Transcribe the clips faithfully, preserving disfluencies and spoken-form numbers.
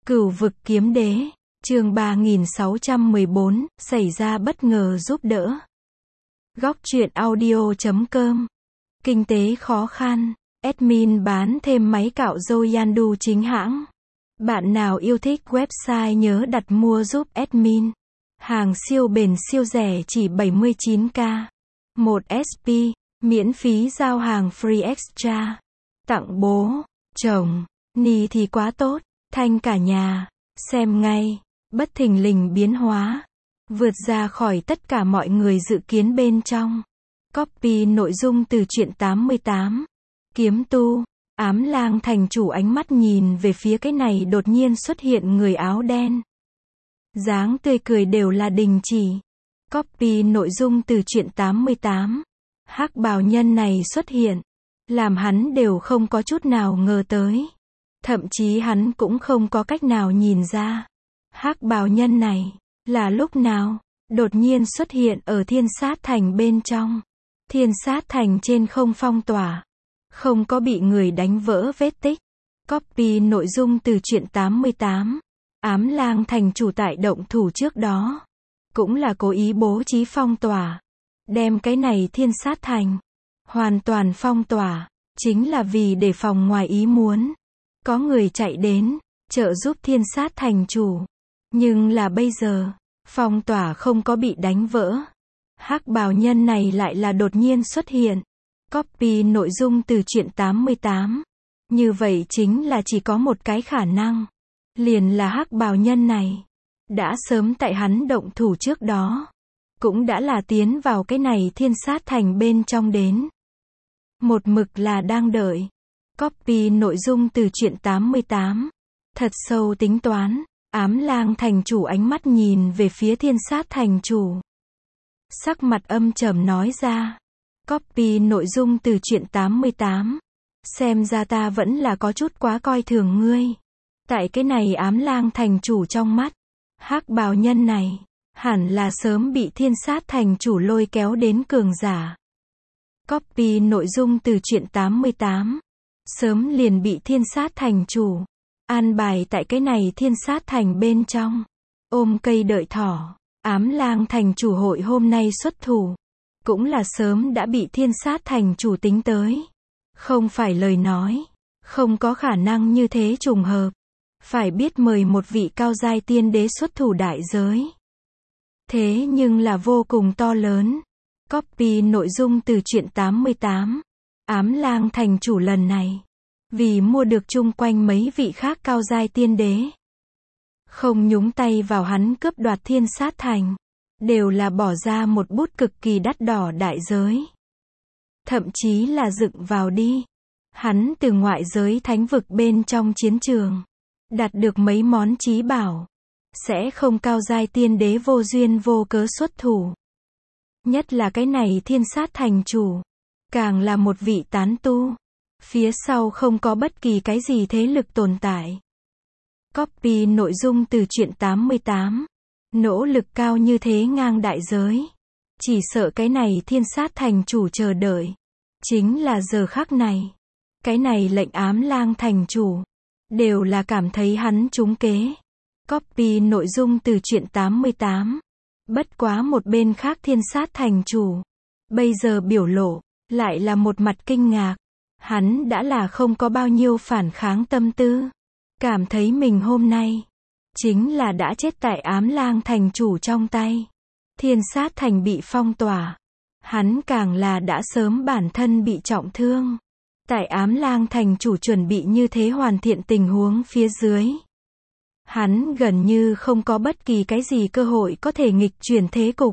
Cửu vực kiếm đế, chương ba nghìn sáu trăm mười bốn, xảy ra bất ngờ giúp đỡ. Góc truyện audio chấm com. Kinh tế khó khăn, admin bán thêm máy cạo râu Yandu chính hãng. Bạn nào yêu thích website nhớ đặt mua giúp admin. Hàng siêu bền siêu rẻ chỉ bảy mươi chín k. một ét pê, miễn phí giao hàng free extra. Tặng bố, chồng, ni thì quá tốt, thanh cả nhà. Xem ngay, bất thình lình biến hóa. Vượt ra khỏi tất cả mọi người dự kiến bên trong. Copy nội dung từ truyện tám mươi tám. Kiếm tu, ám lang thành chủ ánh mắt nhìn về phía cái này đột nhiên xuất hiện người áo đen. Dáng tươi cười đều là đình chỉ. Copy nội dung từ truyện tám mươi tám. Hắc bào nhân này xuất hiện, làm hắn đều không có chút nào ngờ tới. Thậm chí hắn cũng không có cách nào nhìn ra. Hắc bào nhân này, là lúc nào, đột nhiên xuất hiện ở thiên sát thành bên trong. Thiên sát thành trên không phong tỏa. Không có bị người đánh vỡ vết tích. Copy nội dung từ truyện tám mươi tám. Ám lang thành chủ tại động thủ trước đó. Cũng là cố ý bố trí phong tỏa. Đem cái này thiên sát thành. Hoàn toàn phong tỏa. Chính là vì để phòng ngoài ý muốn. Có người chạy đến, trợ giúp thiên sát thành chủ. Nhưng là bây giờ, phong tỏa không có bị đánh vỡ. Hắc bào nhân này lại là đột nhiên xuất hiện. Copy nội dung từ truyện tám mươi tám. Như vậy chính là chỉ có một cái khả năng. Liền là hắc bào nhân này. Đã sớm tại hắn động thủ trước đó. Cũng đã là tiến vào cái này thiên sát thành bên trong đến. Một mực là đang đợi. Copy nội dung từ truyện tám mươi tám. Thật sâu tính toán, ám lang thành chủ ánh mắt nhìn về phía thiên sát thành chủ. Sắc mặt âm trầm nói ra. Copy nội dung từ truyện tám mươi tám. Xem ra ta vẫn là có chút quá coi thường ngươi. Tại cái này ám lang thành chủ trong mắt. Hắc bào nhân này, hẳn là sớm bị thiên sát thành chủ lôi kéo đến cường giả. Copy nội dung từ truyện tám mươi tám. Sớm liền bị thiên sát thành chủ an bài tại cái này thiên sát thành bên trong. Ôm cây đợi thỏ, ám lang thành chủ hội hôm nay xuất thủ. Cũng là sớm đã bị thiên sát thành chủ tính tới. Không phải lời nói. Không có khả năng như thế trùng hợp. Phải biết mời một vị cao giai tiên đế xuất thủ đại giới. Thế nhưng là vô cùng to lớn. Copy nội dung từ truyện tám mươi tám. Ám lang thành chủ lần này. Vì mua được chung quanh mấy vị khác cao giai tiên đế. Không nhúng tay vào hắn cướp đoạt thiên sát thành. Đều là bỏ ra một bút cực kỳ đắt đỏ đại giới. Thậm chí là dựng vào đi. Hắn từ ngoại giới thánh vực bên trong chiến trường. Đạt được mấy món chí bảo. Sẽ không cao giai tiên đế vô duyên vô cớ xuất thủ. Nhất là cái này thiên sát thành chủ. Càng là một vị tán tu. Phía sau không có bất kỳ cái gì thế lực tồn tại. Copy nội dung từ truyện tám mươi tám. Nỗ lực cao như thế ngang đại giới. Chỉ sợ cái này thiên sát thành chủ chờ đợi. Chính là giờ khắc này. Cái này lệnh ám lang thành chủ. Đều là cảm thấy hắn trúng kế. Copy nội dung từ truyện tám mươi tám. Bất quá một bên khác thiên sát thành chủ. Bây giờ biểu lộ. Lại là một mặt kinh ngạc. Hắn đã là không có bao nhiêu phản kháng tâm tư. Cảm thấy mình hôm nay. Chính là đã chết tại ám lang thành chủ trong tay. Thiên sát thành bị phong tỏa. Hắn càng là đã sớm bản thân bị trọng thương. Tại ám lang thành chủ chuẩn bị như thế hoàn thiện tình huống phía dưới. Hắn gần như không có bất kỳ cái gì cơ hội có thể nghịch chuyển thế cục.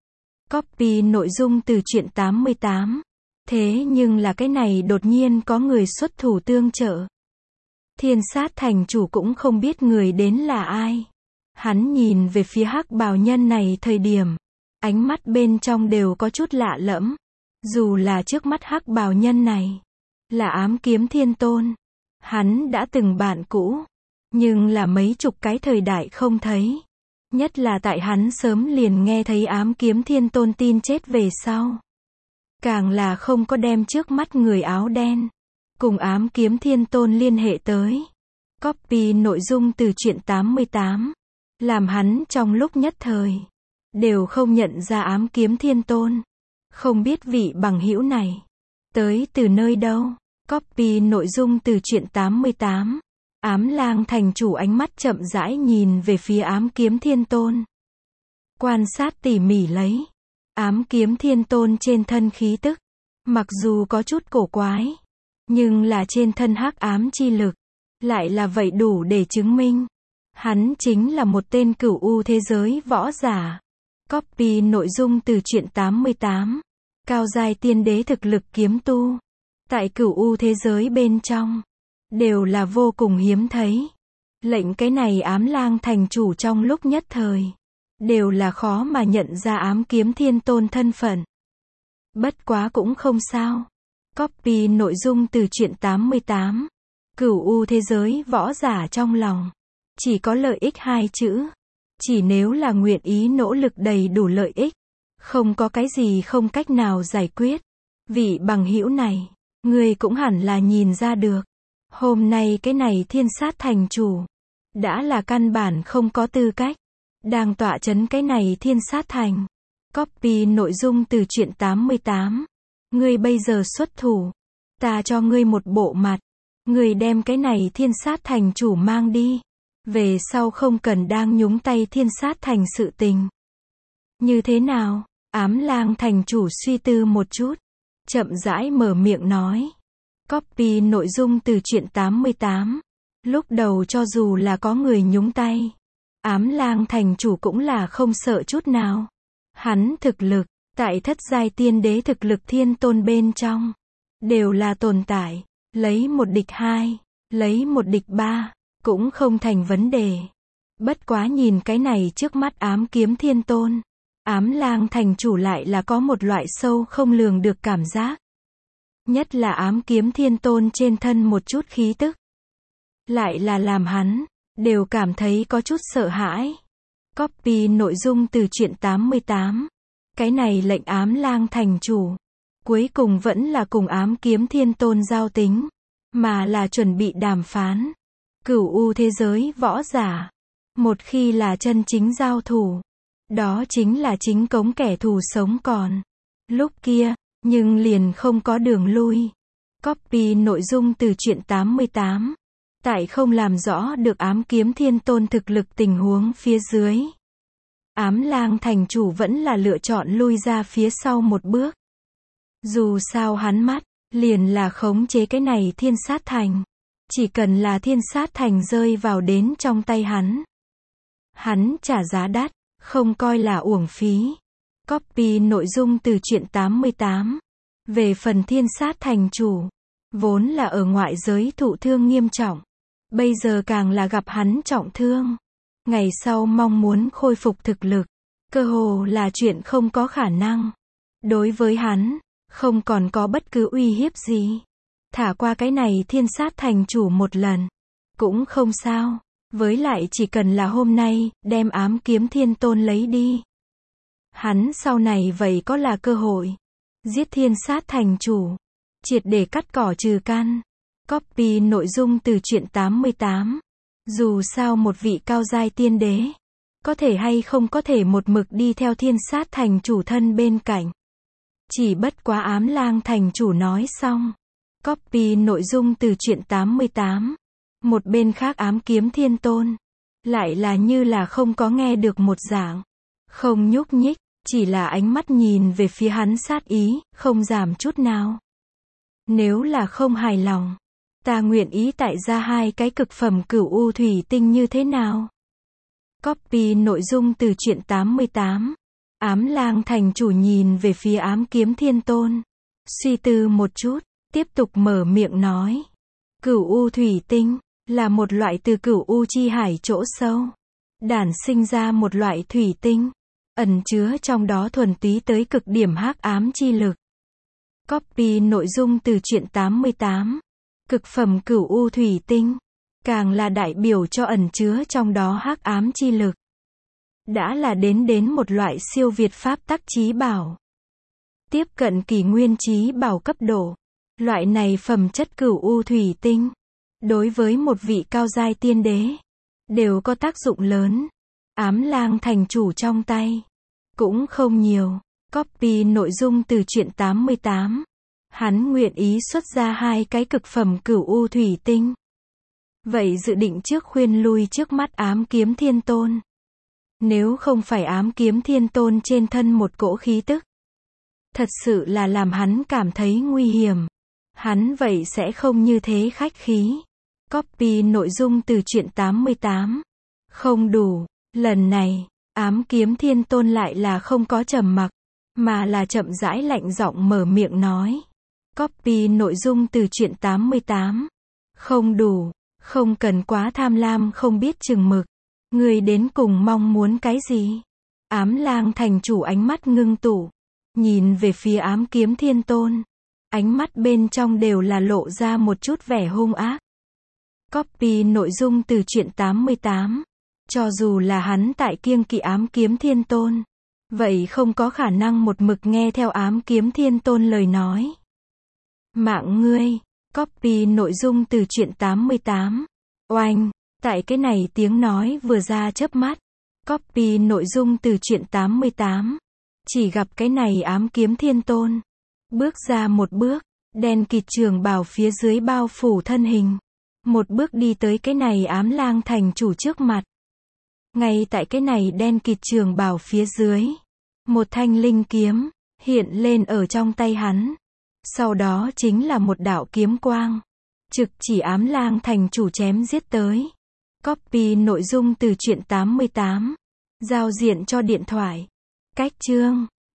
Copy nội dung từ truyện tám mươi tám. Thế nhưng là cái này đột nhiên có người xuất thủ tương trợ. Thiên sát thành chủ cũng không biết người đến là ai. Hắn nhìn về phía hắc bào nhân này thời điểm. Ánh mắt bên trong đều có chút lạ lẫm. Dù là trước mắt hắc bào nhân này. Là ám kiếm thiên tôn. Hắn đã từng bạn cũ. Nhưng là mấy chục cái thời đại không thấy. Nhất là tại hắn sớm liền nghe thấy ám kiếm thiên tôn tin chết về sau. Càng là không có đem trước mắt người áo đen. Cùng ám kiếm thiên tôn liên hệ tới. Copy nội dung từ truyện tám mươi tám. Làm hắn trong lúc nhất thời đều không nhận ra Ám Kiếm Thiên Tôn. Không biết vị bằng hữu này tới từ nơi đâu. Copy nội dung từ truyện tám mươi tám. Ám Lang thành chủ ánh mắt chậm rãi nhìn về phía Ám Kiếm Thiên Tôn. Quan sát tỉ mỉ lấy Ám Kiếm Thiên Tôn trên thân khí tức. Mặc dù có chút cổ quái, nhưng là trên thân hắc ám chi lực, lại là vậy đủ để chứng minh. Hắn chính là một tên cửu u thế giới võ giả. Copy nội dung từ truyện tám mươi tám. Cao giai tiên đế thực lực kiếm tu. Tại cửu u thế giới bên trong, đều là vô cùng hiếm thấy. Lệnh cái này Ám Lang thành chủ trong lúc nhất thời, đều là khó mà nhận ra Ám Kiếm Thiên Tôn thân phận. Bất quá cũng không sao. Copy nội dung từ truyện tám mươi tám. Cửu u thế giới võ giả trong lòng, chỉ có lợi ích hai chữ. Chỉ nếu là nguyện ý nỗ lực đầy đủ lợi ích, không có cái gì không cách nào giải quyết. Vị bằng hữu này, người cũng hẳn là nhìn ra được. Hôm nay cái này Thiên Sát thành chủ, đã là căn bản không có tư cách, đang tọa chấn cái này Thiên Sát thành. Copy nội dung từ truyện tám mươi tám. Ngươi bây giờ xuất thủ, ta cho ngươi một bộ mặt. Ngươi đem cái này Thiên Sát thành chủ mang đi. Về sau không cần đang nhúng tay Thiên Sát thành sự tình. Như thế nào? Ám Lang thành chủ suy tư một chút, chậm rãi mở miệng nói. Copy nội dung từ truyện tám mươi tám. Lúc đầu cho dù là có người nhúng tay, Ám Lang thành chủ cũng là không sợ chút nào. Hắn thực lực, tại thất giai tiên đế thực lực thiên tôn bên trong, đều là tồn tại. Lấy một địch hai, lấy một địch ba, cũng không thành vấn đề. Bất quá nhìn cái này trước mắt Ám Kiếm Thiên Tôn, Ám Lang thành chủ lại là có một loại sâu không lường được cảm giác. Nhất là Ám Kiếm Thiên Tôn trên thân một chút khí tức, lại là làm hắn đều cảm thấy có chút sợ hãi. Copy nội dung từ truyện tám mươi tám. Cái này lệnh Ám Lang thành chủ, cuối cùng vẫn là cùng Ám Kiếm Thiên Tôn giao tính, mà là chuẩn bị đàm phán. Cửu u thế giới võ giả, một khi là chân chính giao thủ, đó chính là chính cống kẻ thù sống còn. Lúc kia, nhưng liền không có đường lui. Copy nội dung từ truyện tám mươi tám. Tại không làm rõ được Ám Kiếm Thiên Tôn thực lực tình huống phía dưới, Ám Lang thành chủ vẫn là lựa chọn lui ra phía sau một bước. Dù sao hắn mắt, liền là khống chế cái này Thiên Sát thành. Chỉ cần là Thiên Sát thành rơi vào đến trong tay hắn, hắn trả giá đắt, không coi là uổng phí. Copy nội dung từ truyện tám mươi tám. Về phần Thiên Sát thành chủ, vốn là ở ngoại giới thụ thương nghiêm trọng, bây giờ càng là gặp hắn trọng thương. Ngày sau mong muốn khôi phục thực lực, cơ hồ là chuyện không có khả năng. Đối với hắn, không còn có bất cứ uy hiếp gì. Thả qua cái này Thiên Sát thành chủ một lần, cũng không sao. Với lại chỉ cần là hôm nay, đem Ám Kiếm Thiên Tôn lấy đi, hắn sau này vậy có là cơ hội giết Thiên Sát thành chủ, triệt để cắt cỏ trừ căn. Copy nội dung từ truyện tám mươi tám. Dù sao một vị cao giai tiên đế, có thể hay không có thể một mực đi theo Thiên Sát thành chủ thân bên cạnh. Chỉ bất quá Ám Lang thành chủ nói xong. Copy nội dung từ truyện tám mươi tám. Một bên khác Ám Kiếm Thiên Tôn, lại là như là không có nghe được một dạng. Không nhúc nhích, chỉ là ánh mắt nhìn về phía hắn sát ý, không giảm chút nào. Nếu là không hài lòng, ta nguyện ý tại ra hai cái cực phẩm cửu u thủy tinh như thế nào? Copy nội dung từ truyện tám mươi tám. Ám Lang thành chủ nhìn về phía Ám Kiếm Thiên Tôn, suy tư một chút, tiếp tục mở miệng nói. Cửu u thủy tinh, là một loại từ cửu u chi hải chỗ sâu, đản sinh ra một loại thủy tinh, ẩn chứa trong đó thuần túy tới cực điểm hắc ám chi lực. Copy nội dung từ truyện tám mươi tám. Cực phẩm cửu u thủy tinh, càng là đại biểu cho ẩn chứa trong đó hắc ám chi lực. Đã là đến đến một loại siêu việt pháp tắc chí bảo, tiếp cận kỷ nguyên chí bảo cấp độ. Loại này phẩm chất cửu u thủy tinh, đối với một vị cao giai tiên đế, đều có tác dụng lớn. Ám lang thành chủ trong tay, cũng không nhiều. Copy nội dung từ truyện tám mươi tám. Hắn nguyện ý xuất ra hai cái cực phẩm cửu u thủy tinh. Vậy dự định trước khuyên lui trước mắt ám kiếm thiên tôn. Nếu không phải ám kiếm thiên tôn trên thân một cỗ khí tức, thật sự là làm hắn cảm thấy nguy hiểm. Hắn vậy sẽ không như thế khách khí. Copy nội dung từ truyện tám mươi tám. Không đủ, lần này, ám kiếm thiên tôn lại là không có trầm mặc, mà là chậm rãi lạnh giọng mở miệng nói. Copy nội dung từ truyện tám mươi tám. Không đủ, không cần quá tham lam không biết chừng mực. Người đến cùng mong muốn cái gì? Ám lang thành chủ ánh mắt ngưng tụ, nhìn về phía ám kiếm thiên tôn. Ánh mắt bên trong đều là lộ ra một chút vẻ hung ác. Copy nội dung từ truyện tám mươi tám. Cho dù là hắn tại kiêng kỵ ám kiếm thiên tôn, vậy không có khả năng một mực nghe theo ám kiếm thiên tôn lời nói. Mạng ngươi. Copy nội dung từ truyện tám mươi tám. Oanh. Tại cái này tiếng nói vừa ra chớp mắt. Copy nội dung từ truyện tám mươi tám. Chỉ gặp cái này ám kiếm thiên tôn. Bước ra một bước, đen kịt trường bào phía dưới bao phủ thân hình. Một bước đi tới cái này ám lang thành chủ trước mặt. Ngay tại cái này đen kịt trường bào phía dưới, một thanh linh kiếm hiện lên ở trong tay hắn. Sau đó chính là một đạo kiếm quang, trực chỉ ám lang thành chủ chém giết tới. Copy nội dung từ truyện tám mươi tám. Giao diện cho điện thoại. Cách chương